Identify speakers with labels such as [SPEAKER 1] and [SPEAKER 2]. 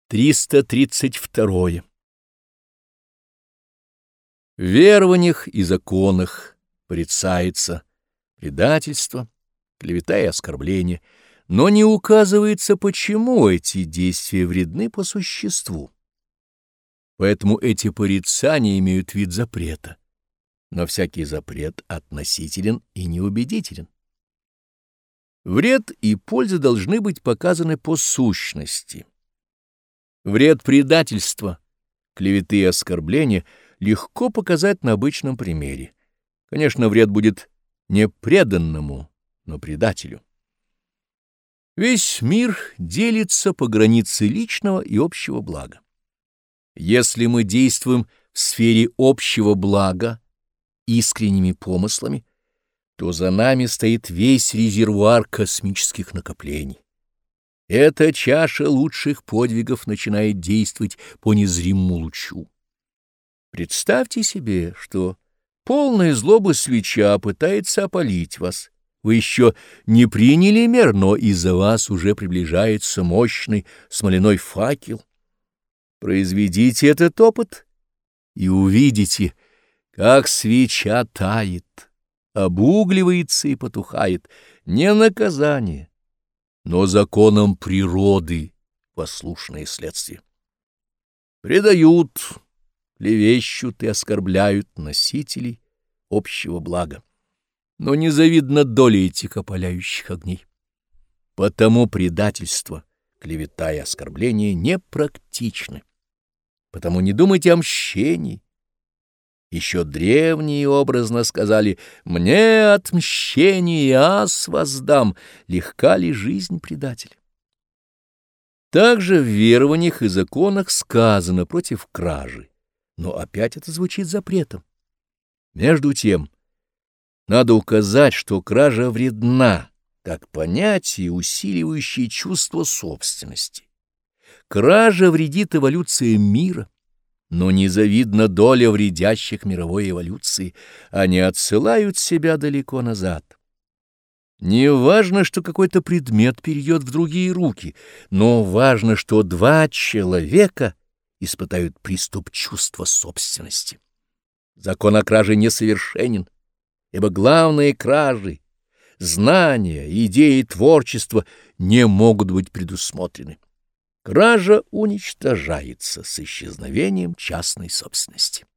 [SPEAKER 1] 332. В верованиях и законах порицается предательство, клевета и оскорбление, но не указывается, почему эти действия вредны по существу. Поэтому эти порицания имеют вид запрета, но всякий запрет относителен и неубедителен. Вред и польза должны быть показаны по сущности. Вред предательства, клеветы и оскорбления легко показать на обычном примере. Конечно, вред будет не преданному, но предателю. Весь мир делится по границе личного и общего блага. Если мы действуем в сфере общего блага искренними помыслами, то за нами стоит весь резервуар космических накоплений. Эта чаша лучших подвигов начинает действовать по незримому лучу. Представьте себе, что полная злобы свеча пытается опалить вас. Вы еще не приняли мер, но из-за вас уже приближается мощный смоляной факел. Произведите этот опыт и увидите, как свеча тает, обугливается и потухает. Не наказание, но законом природы послушное следствие. Предают, клевещут и оскорбляют носителей общего блага, но незавидна доля этих опаляющих огней. Потому предательство, клевета и оскорбление непрактичны. Потому не думайте о мщении. Еще древние образно сказали: «Мне отмщение ас воздам, легка ли жизнь предателя». Также в верованиях и законах сказано против кражи, но опять это звучит запретом. Между тем, надо указать, что кража вредна, как понятие, усиливающее чувство собственности. Кража вредит эволюции мира, но незавидна доля вредящих мировой эволюции, они отсылают себя далеко назад. Не важно, что какой-то предмет перейдет в другие руки, но важно, что два человека испытают приступ чувства собственности. Закон о краже несовершенен, ибо главные кражи — знания, идеи, творчество — не могут быть предусмотрены. Кража уничтожается с исчезновением частной собственности.